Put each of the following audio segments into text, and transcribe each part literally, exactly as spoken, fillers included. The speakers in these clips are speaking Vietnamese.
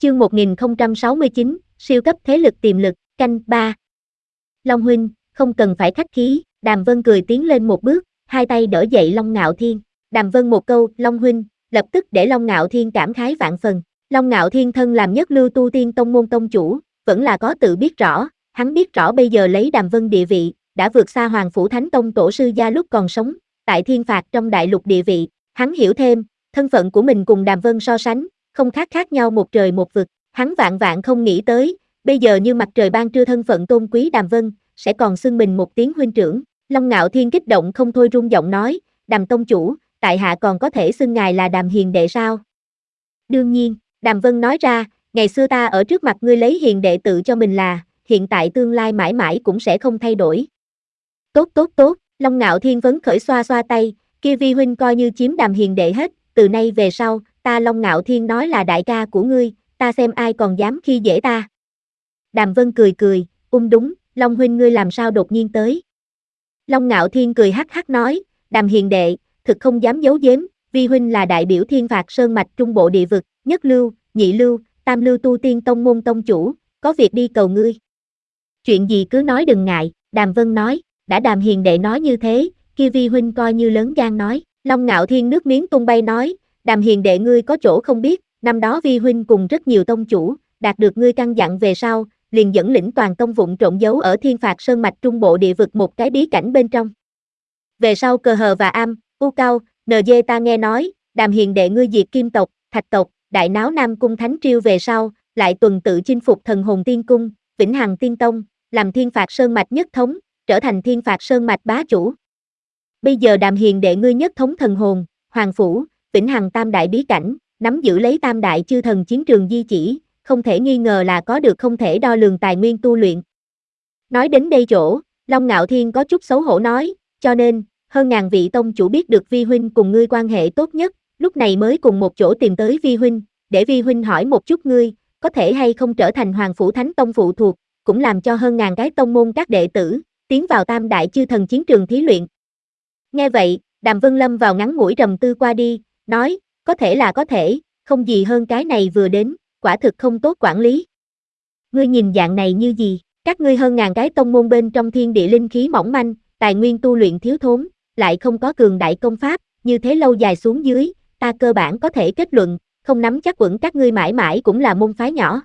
Chương một nghìn không trăm sáu mươi chín, siêu cấp thế lực tiềm lực, canh ba. Long huynh, không cần phải khách khí, Đàm Vân cười tiến lên một bước, hai tay đỡ dậy Long Ngạo Thiên. Đàm Vân một câu, Long huynh, lập tức để Long Ngạo Thiên cảm khái vạn phần. Long Ngạo Thiên thân làm nhất lưu tu tiên tông môn tông chủ, vẫn là có tự biết rõ, hắn biết rõ bây giờ lấy Đàm Vân địa vị, đã vượt xa Hoàng Phủ Thánh Tông tổ sư gia lúc còn sống, tại thiên phạt trong đại lục địa vị, hắn hiểu thêm, thân phận của mình cùng Đàm Vân so sánh, không khác khác nhau một trời một vực, hắn vạn vạn không nghĩ tới, bây giờ như mặt trời ban trưa thân phận tôn quý Đàm Vân, sẽ còn xưng mình một tiếng huynh trưởng. Long Ngạo Thiên kích động không thôi rung giọng nói, Đàm tông chủ, tại hạ còn có thể xưng ngài là Đàm hiền đệ sao? Đương nhiên, Đàm Vân nói ra, ngày xưa ta ở trước mặt ngươi lấy hiền đệ tự cho mình là, hiện tại tương lai mãi mãi cũng sẽ không thay đổi. Tốt tốt tốt, Long Ngạo Thiên vấn khởi xoa xoa tay, kia vi huynh coi như chiếm Đàm hiền đệ hết, từ nay về sau, ta Long Ngạo Thiên nói là đại ca của ngươi, ta xem ai còn dám khi dễ ta. Đàm Vân cười cười, ung đúng, Long huynh ngươi làm sao đột nhiên tới. Long Ngạo Thiên cười hắc hắc nói, Đàm hiền đệ, thực không dám giấu giếm, vi huynh là đại biểu thiên phạt sơn mạch trung bộ địa vực, nhất lưu, nhị lưu, tam lưu tu tiên tông môn tông chủ, có việc đi cầu ngươi. Chuyện gì cứ nói đừng ngại, Đàm Vân nói, đã Đàm hiền đệ nói như thế, kia vi huynh coi như lớn gan nói. Long Ngạo Thiên nước miếng tung bay nói, Đàm hiền đệ ngươi có chỗ không biết, năm đó vi huynh cùng rất nhiều tông chủ, đạt được ngươi căn dặn về sau, liền dẫn lĩnh toàn tông vụng trộn giấu ở thiên phạt sơn mạch trung bộ địa vực một cái bí cảnh bên trong. Về sau cờ hờ và am, u cao, en giê ta nghe nói, Đàm hiền đệ ngươi diệt kim tộc, thạch tộc, đại náo Nam cung thánh triều về sau, lại tuần tự chinh phục thần hồn tiên cung, vĩnh hằng tiên tông, làm thiên phạt sơn mạch nhất thống, trở thành thiên phạt sơn mạch bá chủ. Bây giờ Đàm hiền đệ ngươi nhất thống thần hồn, hoàng phủ, vĩnh hằng tam đại bí cảnh, nắm giữ lấy tam đại chư thần chiến trường di chỉ, không thể nghi ngờ là có được không thể đo lường tài nguyên tu luyện. Nói đến đây chỗ, Long Ngạo Thiên có chút xấu hổ nói, cho nên, hơn ngàn vị tông chủ biết được vi huynh cùng ngươi quan hệ tốt nhất, lúc này mới cùng một chỗ tìm tới vi huynh, để vi huynh hỏi một chút ngươi, có thể hay không trở thành Hoàng Phủ Thánh Tông phụ thuộc, cũng làm cho hơn ngàn cái tông môn các đệ tử, tiến vào tam đại chư thần chiến trường thí luyện. Nghe vậy, Đàm Vân lâm vào ngắn ngủi trầm tư qua đi, nói, có thể là có thể, không gì hơn cái này vừa đến, quả thực không tốt quản lý. Ngươi nhìn dạng này như gì, các ngươi hơn ngàn cái tông môn bên trong thiên địa linh khí mỏng manh, tài nguyên tu luyện thiếu thốn, lại không có cường đại công pháp, như thế lâu dài xuống dưới, ta cơ bản có thể kết luận, không nắm chắc vững các ngươi mãi mãi cũng là môn phái nhỏ.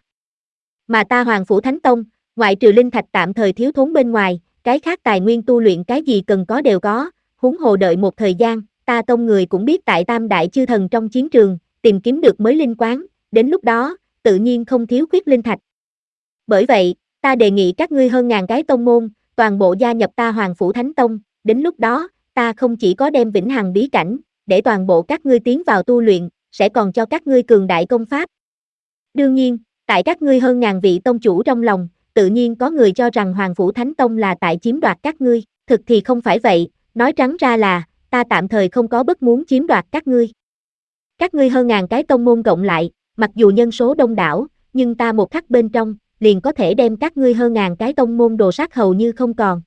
Mà ta Hoàng Phủ Thánh Tông, ngoại trừ linh thạch tạm thời thiếu thốn bên ngoài, cái khác tài nguyên tu luyện cái gì cần có đều có, huống hồ đợi một thời gian, ta tông người cũng biết tại tam đại chư thần trong chiến trường, tìm kiếm được mới linh quán, đến lúc đó, tự nhiên không thiếu khuyết linh thạch. Bởi vậy, ta đề nghị các ngươi hơn ngàn cái tông môn, toàn bộ gia nhập ta Hoàng Phủ Thánh Tông, đến lúc đó, ta không chỉ có đem vĩnh hằng bí cảnh, để toàn bộ các ngươi tiến vào tu luyện, sẽ còn cho các ngươi cường đại công pháp. Đương nhiên, tại các ngươi hơn ngàn vị tông chủ trong lòng, tự nhiên có người cho rằng Hoàng Phủ Thánh Tông là tại chiếm đoạt các ngươi, thực thì không phải vậy, nói trắng ra là, ta tạm thời không có bất muốn chiếm đoạt các ngươi. Các ngươi hơn ngàn cái tông môn cộng lại, mặc dù nhân số đông đảo, nhưng ta một khắc bên trong, liền có thể đem các ngươi hơn ngàn cái tông môn đồ sát hầu như không còn.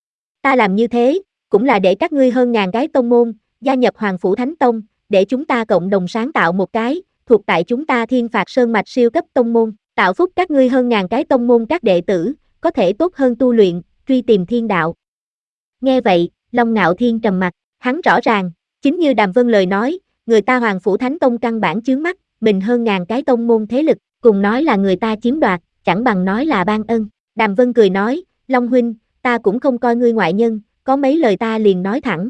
Ta làm như thế, cũng là để các ngươi hơn ngàn cái tông môn, gia nhập Hoàng Phủ Thánh Tông, để chúng ta cộng đồng sáng tạo một cái, thuộc tại chúng ta thiên phạt sơn mạch siêu cấp tông môn, tạo phúc các ngươi hơn ngàn cái tông môn các đệ tử, có thể tốt hơn tu luyện, truy tìm thiên đạo. Nghe vậy, Long Ngạo Thiên trầm mặt, hắn rõ ràng, chính như Đàm Vân lời nói, người ta Hoàng Phủ Thánh Tông căn bản chướng mắt, mình hơn ngàn cái tông môn thế lực, cùng nói là người ta chiếm đoạt, chẳng bằng nói là ban ân. Đàm Vân cười nói, Long huynh, ta cũng không coi ngươi ngoại nhân, có mấy lời ta liền nói thẳng.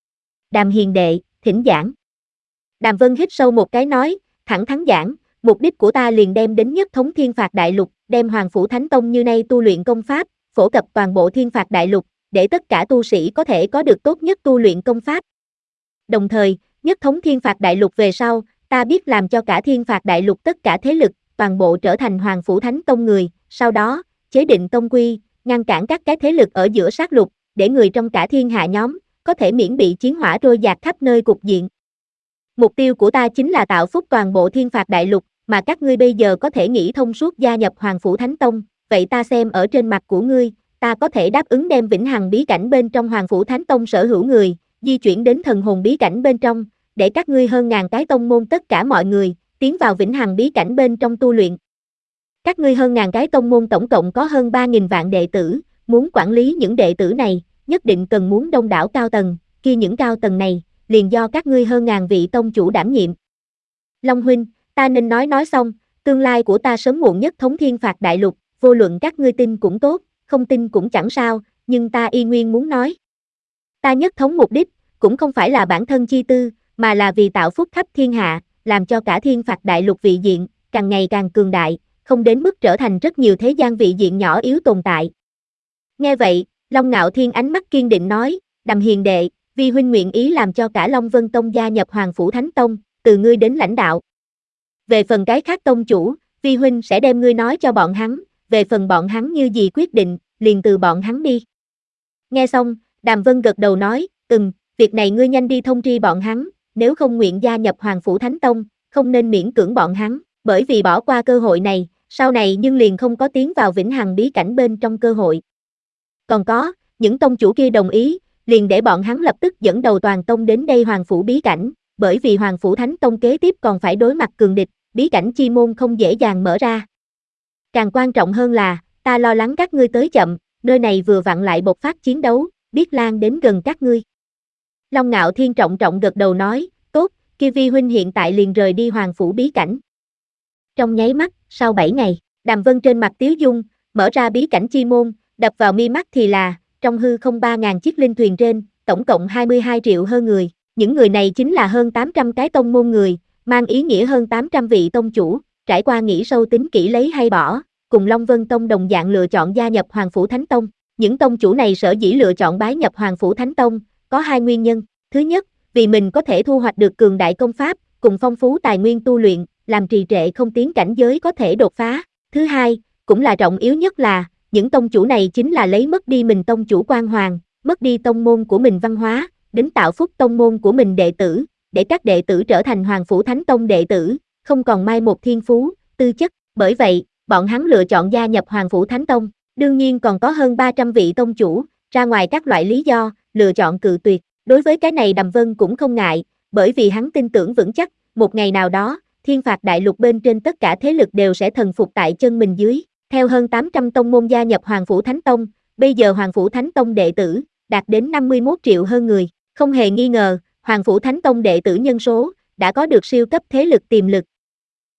Đàm hiền đệ, thỉnh giảng. Đàm Vân hít sâu một cái nói, thẳng thắn giảng, mục đích của ta liền đem đến nhất thống thiên phạt đại lục, đem Hoàng Phủ Thánh Tông như nay tu luyện công pháp, phổ cập toàn bộ thiên phạt đại lục, để tất cả tu sĩ có thể có được tốt nhất tu luyện công pháp. Đồng thời, nhất thống thiên phạt đại lục về sau, ta biết làm cho cả thiên phạt đại lục tất cả thế lực, toàn bộ trở thành Hoàng Phủ Thánh Tông người, sau đó, chế định tông quy, ngăn cản các cái thế lực ở giữa sát lục, để người trong cả thiên hạ nhóm, có thể miễn bị chiến hỏa trôi dạt khắp nơi cục diện. Mục tiêu của ta chính là tạo phúc toàn bộ thiên phạt đại lục, mà các ngươi bây giờ có thể nghĩ thông suốt gia nhập Hoàng Phủ Thánh Tông, vậy ta xem ở trên mặt của ngươi, ta có thể đáp ứng đem vĩnh hằng bí cảnh bên trong Hoàng Phủ Thánh Tông sở hữu người, di chuyển đến thần hồn bí cảnh bên trong, để các ngươi hơn ngàn cái tông môn tất cả mọi người, tiến vào vĩnh hằng bí cảnh bên trong tu luyện. Các ngươi hơn ngàn cái tông môn tổng cộng có hơn ba nghìn vạn đệ tử, muốn quản lý những đệ tử này, nhất định cần muốn đông đảo cao tầng, khi những cao tầng này, liền do các ngươi hơn ngàn vị tông chủ đảm nhiệm. Long huynh, ta nên nói nói xong, tương lai của ta sớm muộn nhất thống thiên phạt đại lục, vô luận các ngươi tin cũng tốt, không tin cũng chẳng sao, nhưng ta y nguyên muốn nói. Ta nhất thống mục đích, cũng không phải là bản thân chi tư, mà là vì tạo phúc khắp thiên hạ, làm cho cả thiên phạt đại lục vị diện, càng ngày càng cường đại, không đến mức trở thành rất nhiều thế gian vị diện nhỏ yếu tồn tại. Nghe vậy, Long Ngạo Thiên ánh mắt kiên định nói, Đàm hiền đệ, vi huynh nguyện ý làm cho cả Long Vân Tông gia nhập Hoàng Phủ Thánh Tông, từ ngươi đến lãnh đạo. Về phần cái khác tông chủ, vi huynh sẽ đem ngươi nói cho bọn hắn, về phần bọn hắn như gì quyết định, liền từ bọn hắn đi. Nghe xong, Đàm Vân gật đầu nói, ừm, việc này ngươi nhanh đi thông tri bọn hắn, nếu không nguyện gia nhập Hoàng Phủ Thánh Tông, không nên miễn cưỡng bọn hắn, bởi vì bỏ qua cơ hội này, sau này nhưng liền không có tiến vào vĩnh hằng bí cảnh bên trong cơ hội. Còn có, những tông chủ kia đồng ý, liền để bọn hắn lập tức dẫn đầu toàn tông đến đây Hoàng Phủ bí cảnh, bởi vì Hoàng Phủ Thánh Tông kế tiếp còn phải đối mặt cường địch, bí cảnh chi môn không dễ dàng mở ra. Càng quan trọng hơn là, ta lo lắng các ngươi tới chậm, nơi này vừa vặn lại bộc phát chiến đấu, biết lan đến gần các ngươi. Long Ngạo Thiên trọng trọng gật đầu nói, tốt, kia vi huynh hiện tại liền rời đi Hoàng Phủ bí cảnh. Trong nháy mắt, sau bảy ngày, Đàm Vân trên mặt tiếu dung, mở ra bí cảnh chi môn, đập vào mi mắt thì là, trong hư không ba ngàn chiếc linh thuyền trên, tổng cộng hai mươi hai triệu hơn người, những người này chính là hơn tám trăm cái tông môn người, mang ý nghĩa hơn tám trăm vị tông chủ, trải qua nghĩ sâu tính kỹ lấy hay bỏ, cùng Long Vân Tông đồng dạng lựa chọn gia nhập Hoàng Phủ Thánh Tông. Những tông chủ này sở dĩ lựa chọn bái nhập Hoàng Phủ Thánh Tông, có hai nguyên nhân. Thứ nhất, vì mình có thể thu hoạch được cường đại công pháp, cùng phong phú tài nguyên tu luyện, làm trì trệ không tiến cảnh giới có thể đột phá. Thứ hai, cũng là trọng yếu nhất là, những tông chủ này chính là lấy mất đi mình tông chủ quan hoàng, mất đi tông môn của mình văn hóa, đến tạo phúc tông môn của mình đệ tử, để các đệ tử trở thành Hoàng Phủ Thánh Tông đệ tử, không còn mai một thiên phú, tư chất. Bởi vậy, bọn hắn lựa chọn gia nhập Hoàng Phủ Thánh Tông. Đương nhiên còn có hơn ba trăm vị tông chủ, ra ngoài các loại lý do, lựa chọn cự tuyệt. Đối với cái này Đàm Vân cũng không ngại, bởi vì hắn tin tưởng vững chắc, một ngày nào đó, thiên phạt đại lục bên trên tất cả thế lực đều sẽ thần phục tại chân mình dưới. Theo hơn tám trăm tông môn gia nhập Hoàng Phủ Thánh Tông, bây giờ Hoàng Phủ Thánh Tông đệ tử, đạt đến năm mươi mốt triệu hơn người. Không hề nghi ngờ, Hoàng Phủ Thánh Tông đệ tử nhân số, đã có được siêu cấp thế lực tiềm lực,